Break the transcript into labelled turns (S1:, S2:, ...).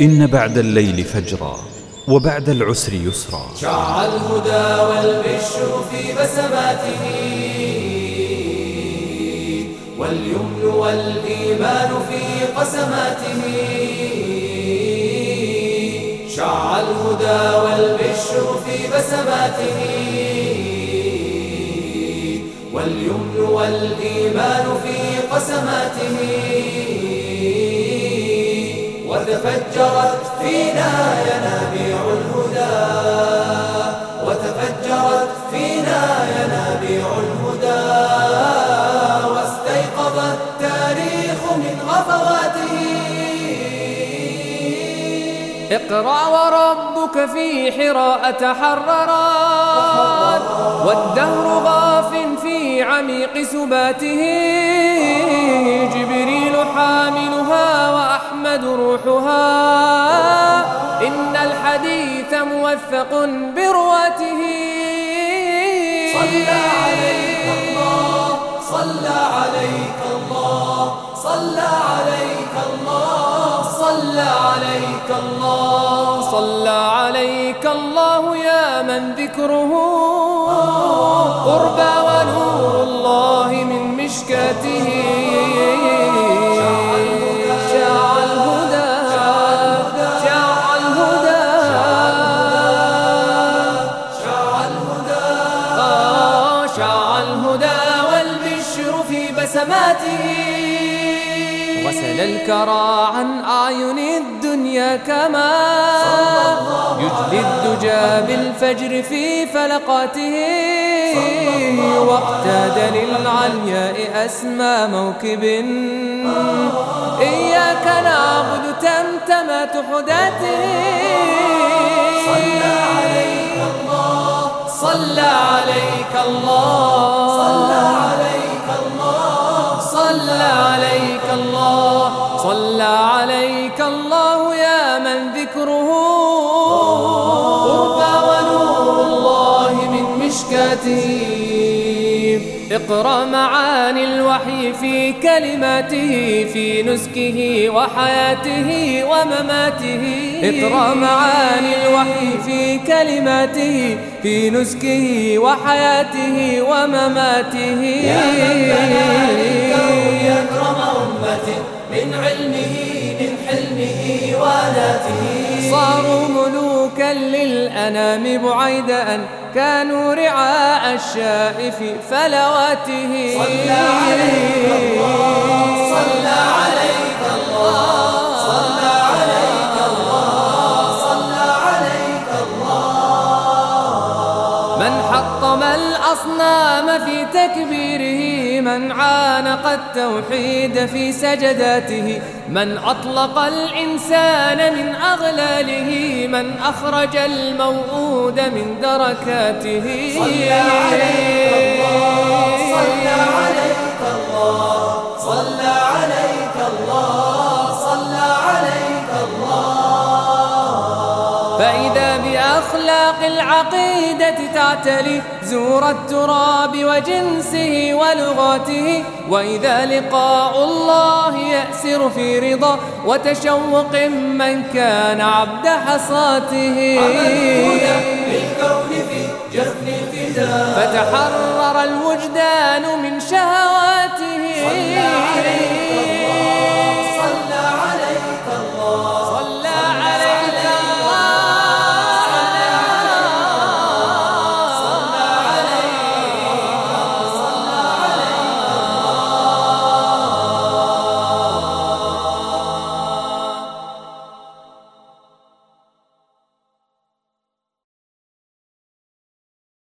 S1: إن بعد الليل فجرا وبعد العسر يسرا.
S2: شع الهدى والبشر في بسماته، واليمن والإيمان في قسماته. شع الهدى والبشر في بسماته، واليمن والإيمان في قسماته. وتفجرت فينا ينابيع الهدى، وتفجرت فينا ينابيع الهدى، واستيقظ التاريخ من غفواته.
S3: اقرأ وربك في حراء تحررت، والدهر غاف في عميق سباته. جبريل حاملها وأحمد روحها، إن الحديث موثق برواته.
S2: صلى عليك الله، صلى عليك الله، صلى عليك الله، صلى عليك الله،
S3: صلى عليك الله يا من ذكره قربى ونور الله من مشكاته. شاع الهدى، شاع الهدى،
S2: شاع الهدى،
S3: شاع الهدى والبشر في بسماته. غسل الكرى عن أعين الدنيا كما يجلي الدجى بالفجر في فلقاته. واقتاد للعلياء أسمى موكب، إياك نعبد تمتمات حداته.
S2: صلى عليك الله،
S3: صلى عليك الله،
S2: صلى عليك الله،
S3: صلى عليك الله، صلى عليك الله يا من ذكره قربى ونور الله من مشكاته. اقرأ معاني الوحي في كلماته، في نسكه وحياته ومماته. اقرأ معاني الوحي في كلماته، في نسكه وحياته ومماته.
S2: يا من بنى للكون أكرم أمة، من علمه من حلمه وآلاته.
S3: صاروا ملوكا للأنام بعيد أن كانوا رعاء الشاء في فلواته.
S2: صلى عليك الله، صلى عليك الله، صلى عليك الله، صلى عليك الله.
S3: من حطم الأصنام في تكبيره، من عانق التوحيد في سجداته، من أطلق الإنسان من أغلاله، من أخرج الموءود من دركاته.
S2: صلى عليك الله، صلى عليك الله، صلى عليك الله، صلى عليك الله.
S3: فإذا بأخلاق العقيدة تعتلي زور التراب وجنسه ولغاته، وإذا لقاء الله يأسر في رضا وتشوق من كان عبد حصاته.
S2: عملنا بالكون في جفن الفداء،
S3: فتحرر الوجدان من شهوات